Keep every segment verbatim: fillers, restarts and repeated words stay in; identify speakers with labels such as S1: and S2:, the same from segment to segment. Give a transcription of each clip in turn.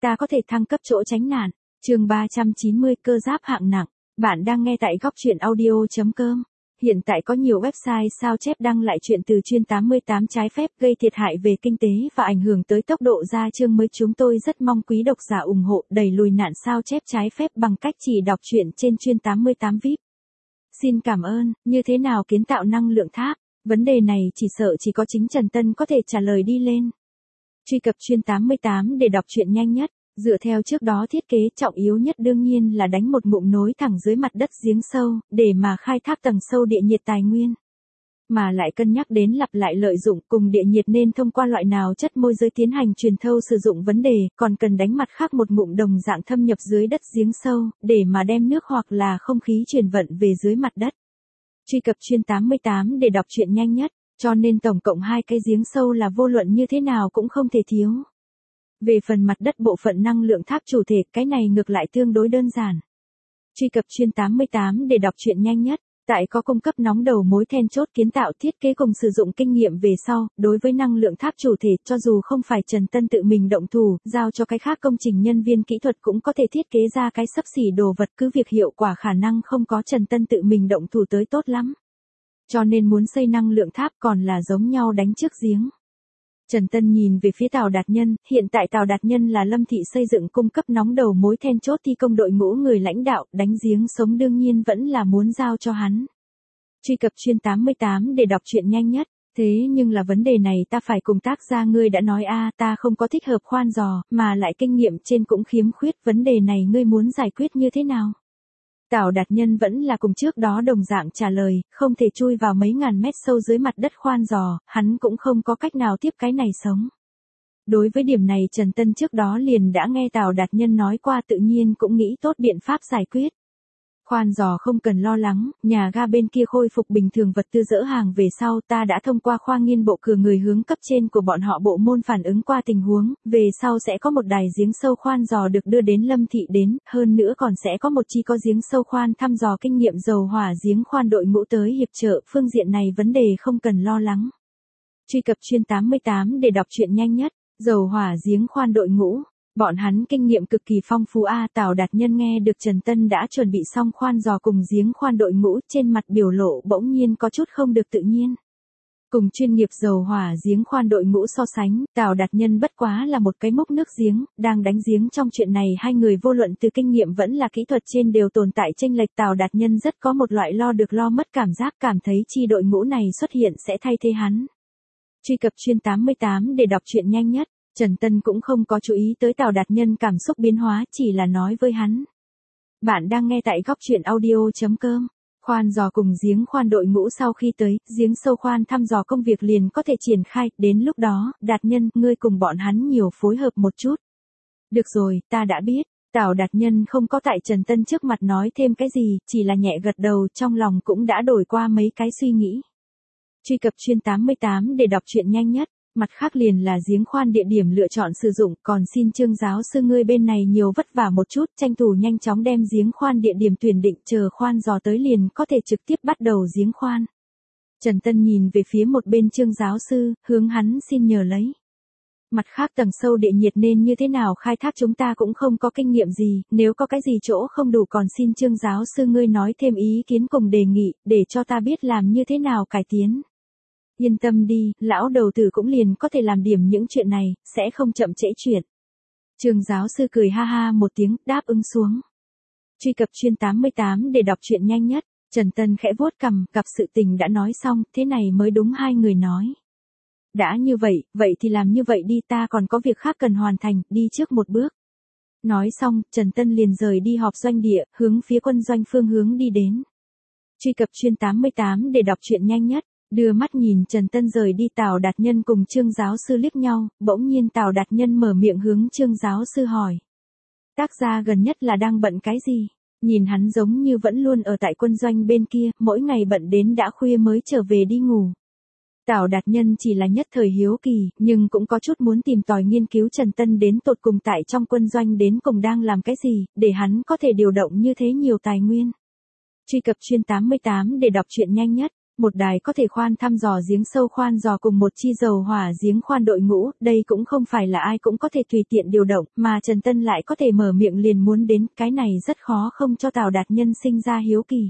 S1: ta có thể thăng cấp chỗ tránh nạn. Chương ba trăm chín mươi cơ giáp hạng nặng. Bạn đang nghe tại góc truyện audio chấm com. Hiện tại có nhiều website sao chép đăng lại chuyện từ chuyên tám mươi tám trái phép gây thiệt hại về kinh tế và ảnh hưởng tới tốc độ ra chương mới. Chúng tôi rất mong quý độc giả ủng hộ đẩy lùi nạn sao chép trái phép bằng cách chỉ đọc truyện trên chuyên tám mươi tám vi ai pi. Xin cảm ơn. Như thế nào kiến tạo năng lượng tháp? Vấn đề này chỉ sợ chỉ có chính Trần Tân có thể trả lời đi lên. Truy cập chuyên tám mươi tám để đọc truyện nhanh nhất. Dựa theo trước đó thiết kế, trọng yếu nhất đương nhiên là đánh một ngụm nối thẳng dưới mặt đất giếng sâu, để mà khai thác tầng sâu địa nhiệt tài nguyên. Mà lại cân nhắc đến lặp lại lợi dụng cùng địa nhiệt nên thông qua loại nào chất môi giới tiến hành truyền thâu sử dụng vấn đề, còn cần đánh mặt khác một ngụm đồng dạng thâm nhập dưới đất giếng sâu, để mà đem nước hoặc là không khí truyền vận về dưới mặt đất. Truy cập chuyên tám mươi tám để đọc truyện nhanh nhất, cho nên tổng cộng hai cái giếng sâu là vô luận như thế nào cũng không thể thiếu. Về phần mặt đất bộ phận năng lượng tháp chủ thể, cái này ngược lại tương đối đơn giản. Truy cập chuyên tám mươi tám để đọc truyện nhanh nhất. Tại có cung cấp nóng đầu mối then chốt kiến tạo thiết kế cùng sử dụng kinh nghiệm về sau, đối với năng lượng tháp chủ thể, cho dù không phải Trần Tân tự mình động thủ, giao cho cái khác công trình nhân viên kỹ thuật cũng có thể thiết kế ra cái xấp xỉ đồ vật, cứ việc hiệu quả khả năng không có Trần Tân tự mình động thủ tới tốt lắm. Cho nên muốn xây năng lượng tháp còn là giống nhau đánh trước giếng. Trần Tân nhìn về phía Tào Đạt Nhân, hiện tại Tào Đạt Nhân là Lâm Thị xây dựng cung cấp nóng đầu mối then chốt thi công đội ngũ người lãnh đạo, đánh giếng sống đương nhiên vẫn là muốn giao cho hắn. Truy cập chuyên tám mươi tám để đọc truyện nhanh nhất. Thế nhưng là vấn đề này ta phải cùng tác gia ngươi đã nói a, ta không có thích hợp khoan giò, mà lại kinh nghiệm trên cũng khiếm khuyết, vấn đề này ngươi muốn giải quyết như thế nào? Tào Đạt Nhân vẫn là cùng trước đó đồng dạng trả lời, không thể chui vào mấy ngàn mét sâu dưới mặt đất khoan giò, hắn cũng không có cách nào tiếp cái này sống. Đối với điểm này Trần Tân trước đó liền đã nghe Tào Đạt Nhân nói qua, tự nhiên cũng nghĩ tốt biện pháp giải quyết. Khoan giò không cần lo lắng, nhà ga bên kia khôi phục bình thường vật tư dỡ hàng về sau, ta đã thông qua khoa nghiên bộ cử người hướng cấp trên của bọn họ bộ môn phản ứng qua tình huống, về sau sẽ có một đài giếng sâu khoan giò được đưa đến Lâm Thị đến, hơn nữa còn sẽ có một chi có giếng sâu khoan thăm dò kinh nghiệm dầu hỏa giếng khoan đội ngũ tới hiệp trợ, phương diện này vấn đề không cần lo lắng. Truy cập chuyên tám mươi tám để đọc truyện nhanh nhất. Dầu hỏa giếng khoan đội ngũ. Bọn hắn kinh nghiệm cực kỳ phong phú a. Tào Đạt Nhân nghe được Trần Tân đã chuẩn bị xong khoan giò cùng giếng khoan đội ngũ, trên mặt biểu lộ bỗng nhiên có chút không được tự nhiên. Cùng chuyên nghiệp dầu hỏa giếng khoan đội ngũ so sánh, Tào Đạt Nhân bất quá là một cái múc nước giếng, đang đánh giếng trong chuyện này hai người vô luận từ kinh nghiệm vẫn là kỹ thuật trên đều tồn tại chênh lệch. Tào Đạt Nhân rất có một loại lo được lo mất cảm giác, cảm thấy chi đội ngũ này xuất hiện sẽ thay thế hắn. Truy cập chuyên tám mươi tám để đọc truyện nhanh nhất. Trần Tân cũng không có chú ý tới Tào Đạt Nhân cảm xúc biến hóa, chỉ là nói với hắn. Bạn đang nghe tại góc truyện audio chấm com. Khoan giò cùng giếng khoan đội ngũ sau khi tới, giếng sâu khoan thăm dò công việc liền có thể triển khai, đến lúc đó, Đạt Nhân, ngươi cùng bọn hắn nhiều phối hợp một chút. Được rồi, ta đã biết. Tào Đạt Nhân không có tại Trần Tân trước mặt nói thêm cái gì, chỉ là nhẹ gật đầu, trong lòng cũng đã đổi qua mấy cái suy nghĩ. Truy cập chuyên tám mươi tám để đọc truyện nhanh nhất. Mặt khác liền là giếng khoan địa điểm lựa chọn sử dụng, còn xin Trương giáo sư ngươi bên này nhiều vất vả một chút, tranh thủ nhanh chóng đem giếng khoan địa điểm tuyển định, chờ khoan dò tới liền có thể trực tiếp bắt đầu giếng khoan. Trần Tân nhìn về phía một bên Trương giáo sư, hướng hắn xin nhờ lấy. Mặt khác tầng sâu địa nhiệt nên như thế nào khai thác chúng ta cũng không có kinh nghiệm gì, nếu có cái gì chỗ không đủ còn xin Trương giáo sư ngươi nói thêm ý kiến cùng đề nghị, để cho ta biết làm như thế nào cải tiến. Yên tâm đi, lão đầu tử cũng liền có thể làm điểm những chuyện này, sẽ không chậm trễ chuyện. Trương giáo sư cười ha ha một tiếng, đáp ứng xuống. Truy cập chuyên tám mươi tám để đọc truyện nhanh nhất. Trần Tân khẽ vuốt cằm, gặp sự tình đã nói xong, thế này mới đúng hai người nói. Đã như vậy, vậy thì làm như vậy đi, ta còn có việc khác cần hoàn thành, đi trước một bước. Nói xong, Trần Tân liền rời đi họp doanh địa, hướng phía quân doanh phương hướng đi đến. Truy cập chuyên tám mươi tám để đọc truyện nhanh nhất. Đưa mắt nhìn Trần Tân rời đi, Tào Đạt Nhân cùng Trương giáo sư liếc nhau, bỗng nhiên Tào Đạt Nhân mở miệng hướng Trương giáo sư hỏi. Tác gia gần nhất là đang bận cái gì? Nhìn hắn giống như vẫn luôn ở tại quân doanh bên kia, mỗi ngày bận đến đã khuya mới trở về đi ngủ. Tào Đạt Nhân chỉ là nhất thời hiếu kỳ, nhưng cũng có chút muốn tìm tòi nghiên cứu Trần Tân đến tột cùng tại trong quân doanh đến cùng đang làm cái gì, để hắn có thể điều động như thế nhiều tài nguyên. Truy cập chuyên tám mươi tám để đọc truyện nhanh nhất. Một đài có thể khoan thăm dò giếng sâu khoan dò cùng một chi dầu hỏa giếng khoan đội ngũ, đây cũng không phải là ai cũng có thể tùy tiện điều động, mà Trần Tân lại có thể mở miệng liền muốn đến, cái này rất khó không cho Tào Đạt Nhân sinh ra hiếu kỳ.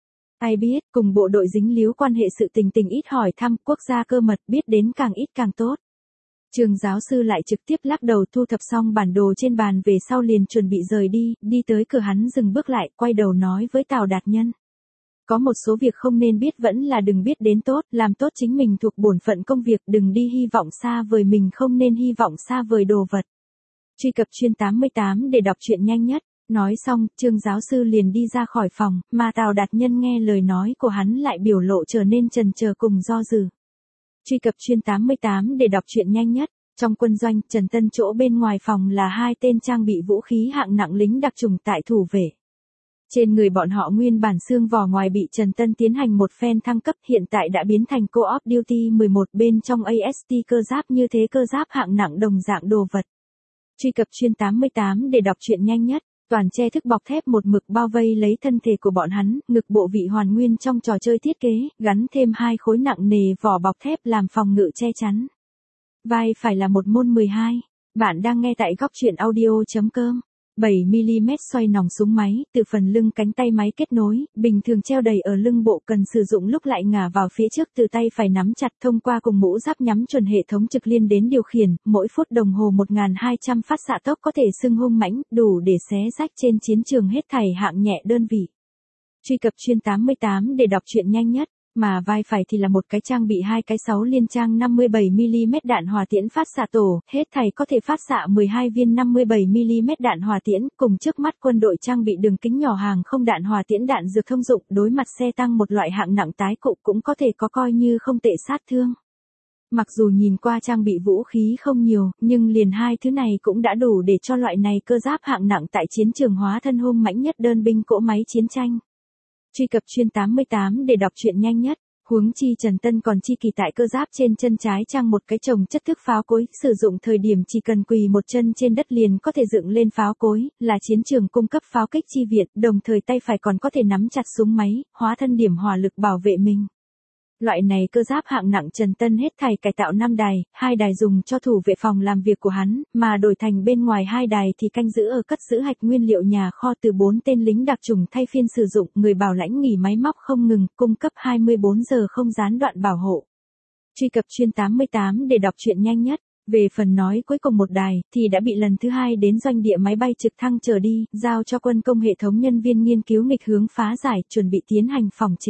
S1: Ai biết, cùng bộ đội dính líu quan hệ sự tình tình ít hỏi thăm, quốc gia cơ mật biết đến càng ít càng tốt. Trường giáo sư lại trực tiếp lắc đầu thu thập xong bản đồ trên bàn về sau liền chuẩn bị rời đi, đi tới cửa hắn dừng bước lại, quay đầu nói với Tào Đạt Nhân. Có một số việc không nên biết vẫn là đừng biết đến tốt, làm tốt chính mình thuộc bổn phận công việc, đừng đi hy vọng xa vời mình không nên hy vọng xa vời đồ vật. Truy cập chuyên tám mươi tám để đọc truyện nhanh nhất. Nói xong, Trương giáo sư liền đi ra khỏi phòng, mà Tào Đạt Nhân nghe lời nói của hắn lại biểu lộ trở nên chần chờ cùng do dự. Truy cập chuyên tám mươi tám để đọc truyện nhanh nhất. Trong quân doanh, Trần Tân chỗ bên ngoài phòng là hai tên trang bị vũ khí hạng nặng lính đặc chủng tại thủ vệ. Trên người bọn họ nguyên bản xương vỏ ngoài bị Trần Tân tiến hành một phen thăng cấp, hiện tại đã biến thành Co-op Duty mười một, bên trong a ét tê cơ giáp như thế cơ giáp hạng nặng đồng dạng đồ vật. Truy cập chuyên tám mươi tám để đọc truyện nhanh nhất. Toàn che thức bọc thép một mực bao vây lấy thân thể của bọn hắn, ngực bộ vị hoàn nguyên trong trò chơi thiết kế, gắn thêm hai khối nặng nề vỏ bọc thép làm phòng ngự che chắn. Vai phải là một môn mười hai. Bạn đang nghe tại góc truyện audio chấm com. bảy mi li mét xoay nòng súng máy, từ phần lưng cánh tay máy kết nối, bình thường treo đầy ở lưng bộ, cần sử dụng lúc lại ngả vào phía trước, từ tay phải nắm chặt thông qua cùng mũ giáp nhắm chuẩn hệ thống trực liên đến điều khiển, mỗi phút đồng hồ một nghìn hai trăm phát xạ tốc có thể xưng hung mãnh, đủ để xé rách trên chiến trường hết thảy hạng nhẹ đơn vị. Truy cập chuyên tám mươi tám để đọc truyện nhanh nhất. Mà vai phải thì là một cái trang bị hai cái sáu liên trang năm mươi bảy mi li mét đạn hỏa tiễn phát xạ tổ, hết thảy có thể phát xạ mười hai viên năm mươi bảy mi li mét đạn hỏa tiễn, cùng trước mắt quân đội trang bị đường kính nhỏ hàng không đạn hỏa tiễn đạn dược thông dụng, đối mặt xe tăng một loại hạng nặng tái cụ cũng có thể có coi như không tệ sát thương. Mặc dù nhìn qua trang bị vũ khí không nhiều, nhưng liền hai thứ này cũng đã đủ để cho loại này cơ giáp hạng nặng tại chiến trường hóa thân hung mãnh nhất đơn binh cỗ máy chiến tranh. Truy cập chuyên tám mươi tám để đọc truyện nhanh nhất. Huống chi Trần Tân còn chi kỳ tại cơ giáp trên chân trái trang một cái chồng chất thức pháo cối, sử dụng thời điểm chỉ cần quỳ một chân trên đất liền có thể dựng lên pháo cối, là chiến trường cung cấp pháo kích chi viện, đồng thời tay phải còn có thể nắm chặt súng máy, hóa thân điểm hỏa lực bảo vệ mình. Loại này cơ giáp hạng nặng Trần Tân hết thảy cải tạo năm đài, hai đài dùng cho thủ vệ phòng làm việc của hắn, mà đổi thành bên ngoài hai đài thì canh giữ ở cất giữ hạch nguyên liệu nhà kho, từ bốn tên lính đặc chủng thay phiên sử dụng, người bảo lãnh nghỉ máy móc không ngừng, cung cấp hai mươi bốn giờ không gián đoạn bảo hộ. Truy cập chuyên tám mươi tám để đọc truyện nhanh nhất. Về phần nói cuối cùng một đài, thì đã bị lần thứ hai đến doanh địa máy bay trực thăng trở đi, giao cho quân công hệ thống nhân viên nghiên cứu nghịch hướng phá giải, chuẩn bị tiến hành phòng chế.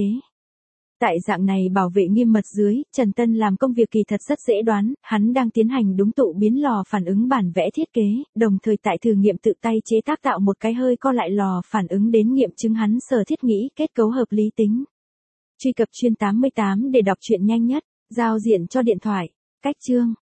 S1: Tại dạng này bảo vệ nghiêm mật dưới, Trần Tân làm công việc kỳ thật rất dễ đoán, hắn đang tiến hành đúng tụ biến lò phản ứng bản vẽ thiết kế, đồng thời tại thử nghiệm tự tay chế tác tạo một cái hơi co lại lò phản ứng đến nghiệm chứng hắn sở thiết nghĩ kết cấu hợp lý tính. Truy cập chuyên tám mươi tám để đọc truyện nhanh nhất. Giao diện cho điện thoại. Cách chương.